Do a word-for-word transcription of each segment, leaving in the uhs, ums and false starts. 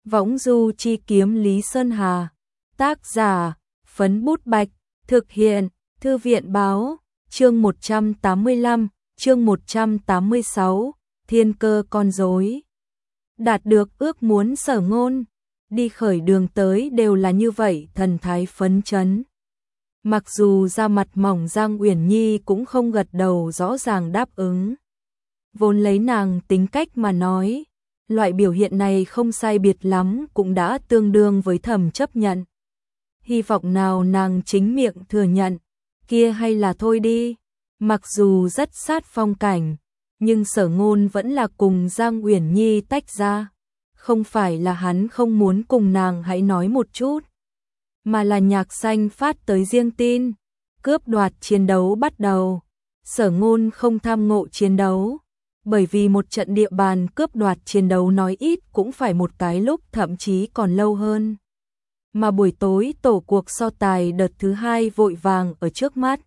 Võng du chi kiếm Lý Sơn Hà. Tác giả, Phấn Bút Bạch. Thực hiện, Thư viện Báo. Chương một trăm tám mươi lăm, chương một trăm tám mươi sáu, Thiên cơ con rối. Đạt được ước muốn Sở Ngôn, đi khởi đường tới đều là như vậy, thần thái phấn chấn. Mặc dù da mặt mỏng, Giang Uyển Nhi cũng không gật đầu rõ ràng đáp ứng. Vốn lấy nàng tính cách mà nói, loại biểu hiện này không sai biệt lắm cũng đã tương đương với thầm chấp nhận. Hy vọng nào nàng chính miệng thừa nhận, kia hay là thôi đi. Mặc dù rất sát phong cảnh, nhưng Sở Ngôn vẫn là cùng Giang Uyển Nhi tách ra. Không phải là hắn không muốn cùng nàng hãy nói một chút, mà là Nhạc Xanh phát tới riêng tin, cướp đoạt chiến đấu bắt đầu. Sở Ngôn không tham ngộ chiến đấu, bởi vì một trận địa bàn cướp đoạt chiến đấu nói ít cũng phải một cái lúc, thậm chí còn lâu hơn. Mà buổi tối tổ cuộc so tài đợt thứ hai vội vàng ở trước mắt.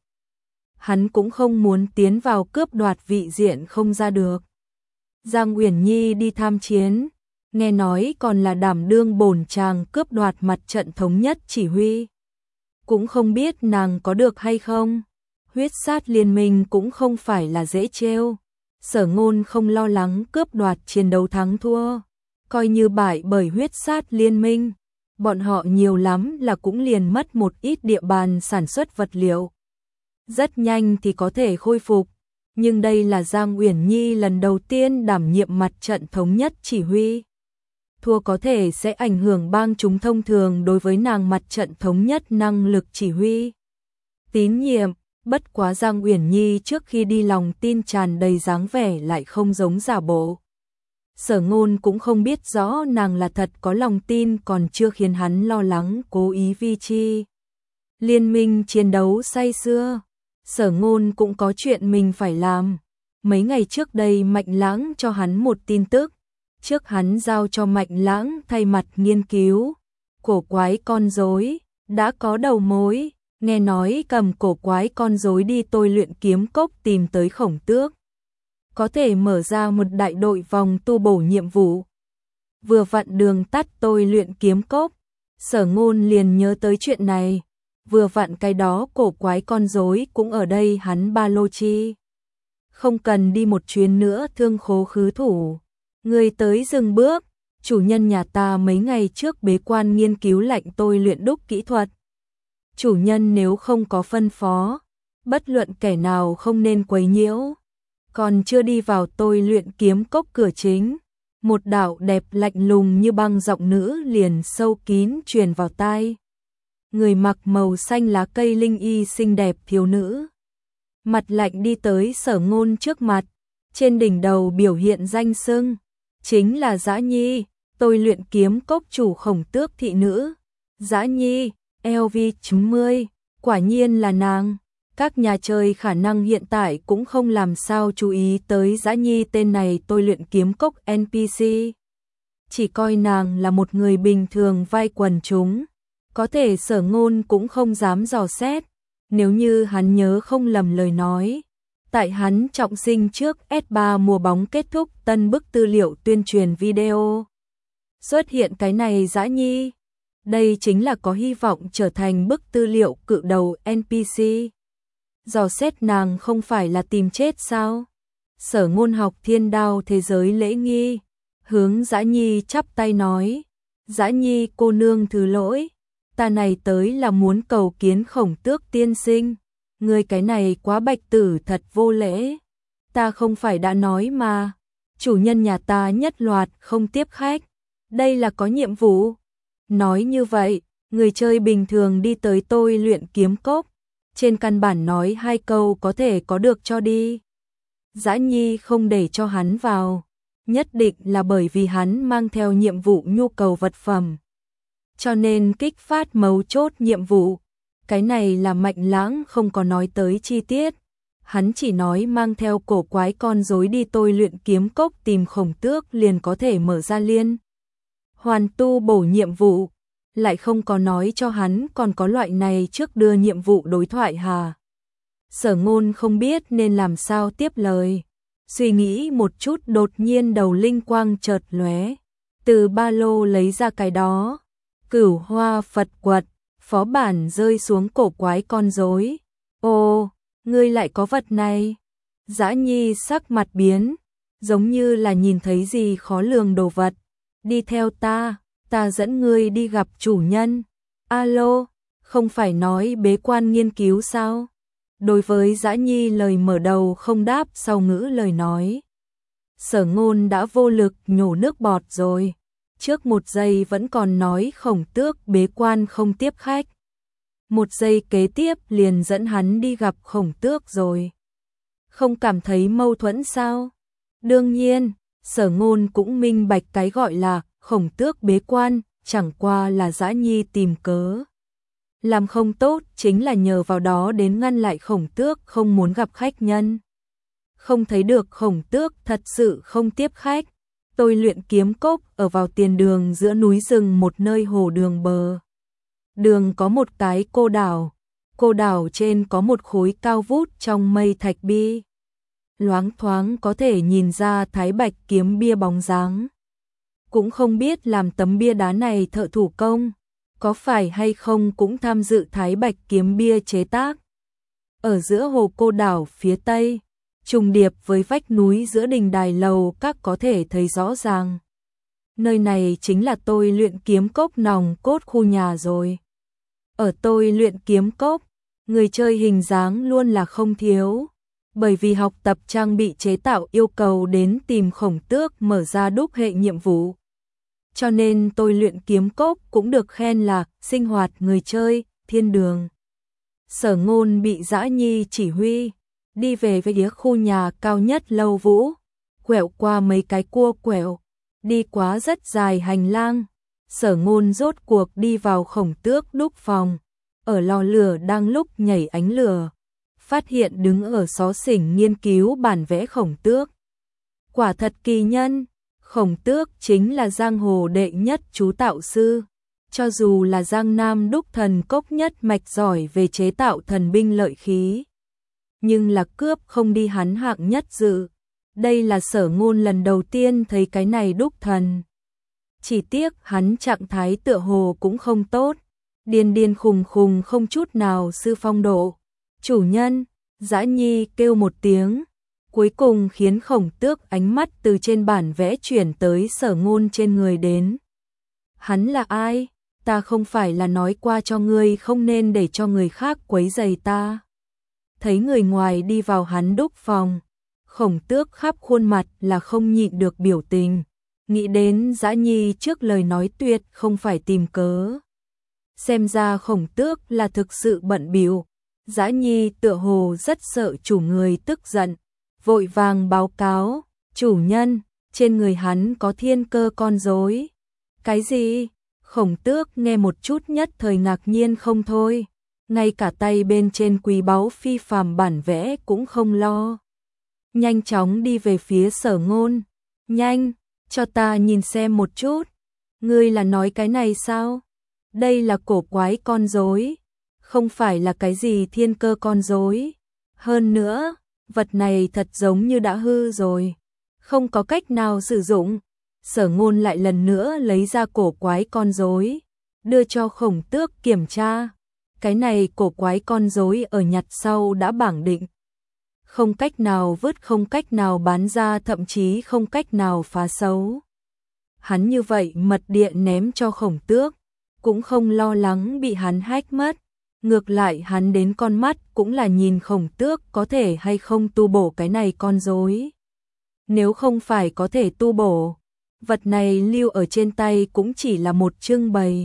Hắn cũng không muốn tiến vào cướp đoạt vị diện không ra được. Giang Uyển Nhi đi tham chiến, nghe nói còn là đảm đương bổn chàng cướp đoạt mặt trận thống nhất chỉ huy. Cũng không biết nàng có được hay không. Huyết sát liên minh cũng không phải là dễ trêu. Sở Ngôn không lo lắng cướp đoạt chiến đấu thắng thua, coi như bại bởi huyết sát liên minh, bọn họ nhiều lắm là cũng liền mất một ít địa bàn sản xuất vật liệu. Rất nhanh thì có thể khôi phục, nhưng đây là Giang Uyển Nhi lần đầu tiên đảm nhiệm mặt trận thống nhất chỉ huy. Thua có thể sẽ ảnh hưởng bang chúng thông thường đối với nàng mặt trận thống nhất năng lực chỉ huy. Tín nhiệm, bất quá Giang Uyển Nhi trước khi đi lòng tin tràn đầy, dáng vẻ lại không giống giả bộ. Sở Ngôn cũng không biết rõ nàng là thật có lòng tin, còn chưa khiến hắn lo lắng cố ý vi chi. Liên minh chiến đấu say sưa, Sở Ngôn cũng có chuyện mình phải làm. Mấy ngày trước đây Mạnh Lãng cho hắn một tin tức, trước hắn giao cho Mạnh Lãng thay mặt nghiên cứu. Cổ quái con rối đã có đầu mối, nghe nói cầm cổ quái con rối đi tôi luyện kiếm cốc tìm tới Khổng Tước, có thể mở ra một đại đội vòng tu bổ nhiệm vụ. Vừa vặn đường tắt tôi luyện kiếm cốc, Sở Ngôn liền nhớ tới chuyện này. Vừa vặn cái đó cổ quái con rối cũng ở đây, hắn ba lô chi không cần đi một chuyến nữa thương khố khứ thủ. Người tới dừng bước, chủ nhân nhà ta mấy ngày trước bế quan nghiên cứu lạnh tôi luyện đúc kỹ thuật. Chủ nhân nếu không có phân phó, bất luận kẻ nào không nên quấy nhiễu. Còn chưa đi vào tôi luyện kiếm cốc cửa chính, một đạo đẹp lạnh lùng như băng giọng nữ liền sâu kín truyền vào tai. Người mặc màu xanh lá cây linh y xinh đẹp thiếu nữ, mặt lạnh đi tới Sở Ngôn trước mặt, trên đỉnh đầu biểu hiện danh xưng, chính là Dã Nhi, tôi luyện kiếm cốc chủ Khổng Tước thị nữ. Dã Nhi, L V chín mươi, quả nhiên là nàng. Các nhà chơi khả năng hiện tại cũng không làm sao chú ý tới Dã Nhi tên này tôi luyện kiếm cốc N P C. Chỉ coi nàng là một người bình thường vai quần chúng. Có thể Sở Ngôn cũng không dám dò xét. Nếu như hắn nhớ không lầm lời nói, tại hắn trọng sinh trước S ba mùa bóng kết thúc tân bức tư liệu tuyên truyền video xuất hiện cái này Dã Nhi. Đây chính là có hy vọng trở thành bức tư liệu cự đầu N P C. Dò xét nàng không phải là tìm chết sao? Sở Ngôn học thiên đao thế giới lễ nghi, hướng Dã Nhi chắp tay nói, Dã Nhi cô nương thứ lỗi, ta này tới là muốn cầu kiến Khổng Tước tiên sinh. Người cái này quá bạch tử, thật vô lễ. Ta không phải đã nói mà, chủ nhân nhà ta nhất loạt không tiếp khách, đây là có nhiệm vụ. Nói như vậy, người chơi bình thường đi tới tôi luyện kiếm cốc, trên căn bản nói hai câu có thể có được cho đi. Dã Nhi không để cho hắn vào, nhất định là bởi vì hắn mang theo nhiệm vụ nhu cầu vật phẩm, cho nên kích phát mấu chốt nhiệm vụ. Cái này là Mạnh Lãng không có nói tới chi tiết, hắn chỉ nói mang theo cổ quái con rối đi tôi luyện kiếm cốc tìm Khổng Tước liền có thể mở ra liên hoàn tu bổ nhiệm vụ, lại không có nói cho hắn còn có loại này trước đưa nhiệm vụ đối thoại hà. Sở Ngôn không biết nên làm sao tiếp lời, suy nghĩ một chút đột nhiên đầu linh quang chợt lóe, từ ba lô lấy ra cái đó. Cửu Hoa Phật Quật, phó bản rơi xuống cổ quái con rối. Ô, ngươi lại có vật này. Dã Nhi sắc mặt biến, giống như là nhìn thấy gì khó lường đồ vật. Đi theo ta, ta dẫn ngươi đi gặp chủ nhân. Alo, không phải nói bế quan nghiên cứu sao? Đối với Dã Nhi lời mở đầu không đáp sau ngữ lời nói. Sở Ngôn đã vô lực nhổ nước bọt rồi. Trước một giây vẫn còn nói Khổng Tước bế quan không tiếp khách. Một giây kế tiếp liền dẫn hắn đi gặp Khổng Tước rồi. Không cảm thấy mâu thuẫn sao? Đương nhiên, Sở Ngôn cũng minh bạch cái gọi là Khổng Tước bế quan, chẳng qua là Dã Nhi tìm cớ. Làm không tốt chính là nhờ vào đó đến ngăn lại Khổng Tước không muốn gặp khách nhân. Không thấy được Khổng Tước thật sự không tiếp khách. Tôi luyện kiếm cốc ở vào tiền đường giữa núi rừng một nơi hồ đường bờ. Đường có một cái cô đảo. Cô đảo trên có một khối cao vút trong mây thạch bi. Loáng thoáng có thể nhìn ra Thái Bạch kiếm bia bóng dáng. Cũng không biết làm tấm bia đá này thợ thủ công, có phải hay không cũng tham dự Thái Bạch kiếm bia chế tác. Ở giữa hồ cô đảo phía tây, trùng điệp với vách núi giữa đình đài lầu các có thể thấy rõ ràng. Nơi này chính là tôi luyện kiếm cốc nòng cốt khu nhà rồi. Ở tôi luyện kiếm cốc, người chơi hình dáng luôn là không thiếu. Bởi vì học tập trang bị chế tạo yêu cầu đến tìm Khổng Tước mở ra đúc hệ nhiệm vụ. Cho nên tôi luyện kiếm cốc cũng được khen là sinh hoạt người chơi, thiên đường. Sở Ngôn bị Dã Nhi chỉ huy, đi về phía khu nhà cao nhất Lâu Vũ, quẹo qua mấy cái cua quẹo, đi quá rất dài hành lang. Sở Ngôn rốt cuộc đi vào Khổng Tước đúc phòng, ở lò lửa đang lúc nhảy ánh lửa, phát hiện đứng ở xó xỉnh nghiên cứu bản vẽ Khổng Tước. Quả thật kỳ nhân, Khổng Tước chính là giang hồ đệ nhất chú tạo sư, cho dù là Giang Nam đúc thần cốc nhất mạch giỏi về chế tạo thần binh lợi khí, nhưng là cướp không đi hắn hạng nhất dự. Đây là Sở Ngôn lần đầu tiên thấy cái này đúc thần. Chỉ tiếc hắn trạng thái tựa hồ cũng không tốt, điên điên khùng khùng không chút nào sư phong độ. Chủ nhân, Dã Nhi kêu một tiếng, cuối cùng khiến Khổng Tước ánh mắt từ trên bản vẽ chuyển tới Sở Ngôn trên người đến. Hắn là ai? Ta không phải là nói qua cho ngươi không nên để cho người khác quấy rầy ta. Thấy người ngoài đi vào hắn đúc phòng, Khổng Tước khắp khuôn mặt là không nhịn được biểu tình, nghĩ đến Dã Nhi trước lời nói tuyệt không phải tìm cớ. Xem ra Khổng Tước là thực sự bận bịu. Dã Nhi tựa hồ rất sợ chủ người tức giận, vội vàng báo cáo, chủ nhân, trên người hắn có thiên cơ con rối. Cái gì? Khổng Tước nghe một chút nhất thời ngạc nhiên không thôi, ngay cả tay bên trên quý báu phi phàm bản vẽ cũng không lo. Nhanh chóng đi về phía Sở Ngôn, nhanh, cho ta nhìn xem một chút. Ngươi là nói cái này sao? Đây là cổ quái con rối, không phải là cái gì thiên cơ con rối. Hơn nữa, vật này thật giống như đã hư rồi, không có cách nào sử dụng. Sở Ngôn lại lần nữa lấy ra cổ quái con rối, đưa cho Khổng Tước kiểm tra. Cái này cổ quái con rối ở nhặt sau đã bảng định, không cách nào vứt, không cách nào bán ra, thậm chí không cách nào phá xấu. Hắn như vậy mật điện ném cho Khổng Tước, cũng không lo lắng bị hắn hack mất. Ngược lại hắn đến con mắt cũng là nhìn Khổng Tước có thể hay không tu bổ cái này con rối. Nếu không phải có thể tu bổ, vật này lưu ở trên tay cũng chỉ là một trưng bày.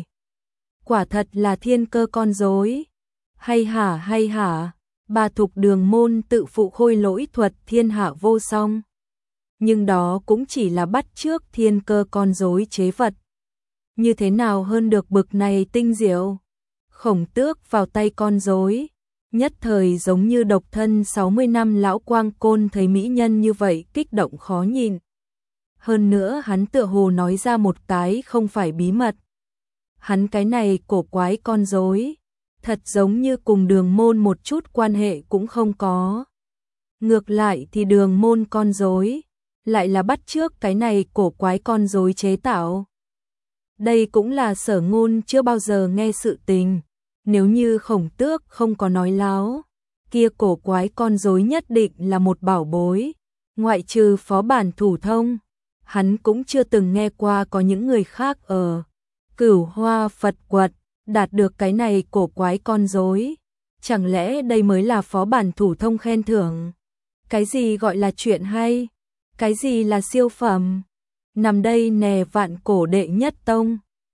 Quả thật là thiên cơ con rối. Hay hả hay hả, bà Thục Đường môn tự phụ khôi lỗi thuật thiên hạ vô song. Nhưng đó cũng chỉ là bắt chước thiên cơ con rối chế vật. Như thế nào hơn được bực này tinh diệu. Khổng Tước vào tay con rối, nhất thời giống như độc thân sáu mươi năm lão quang côn thấy mỹ nhân như vậy kích động khó nhìn. Hơn nữa hắn tựa hồ nói ra một cái không phải bí mật. Hắn cái này cổ quái con rối, thật giống như cùng Đường môn một chút quan hệ cũng không có. Ngược lại thì Đường môn con rối lại là bắt chước cái này cổ quái con rối chế tạo. Đây cũng là Sở Ngôn chưa bao giờ nghe sự tình. Nếu như Khổng Tước không có nói láo, kia cổ quái con rối nhất định là một bảo bối. Ngoại trừ phó bản thủ thông, hắn cũng chưa từng nghe qua có những người khác ở Cửu Hoa Phật Quật đạt được cái này cổ quái con rối. Chẳng lẽ đây mới là phó bản thủ thông khen thưởng? Cái gì gọi là chuyện hay? Cái gì là siêu phẩm? Nằm đây nè vạn cổ đệ nhất tông.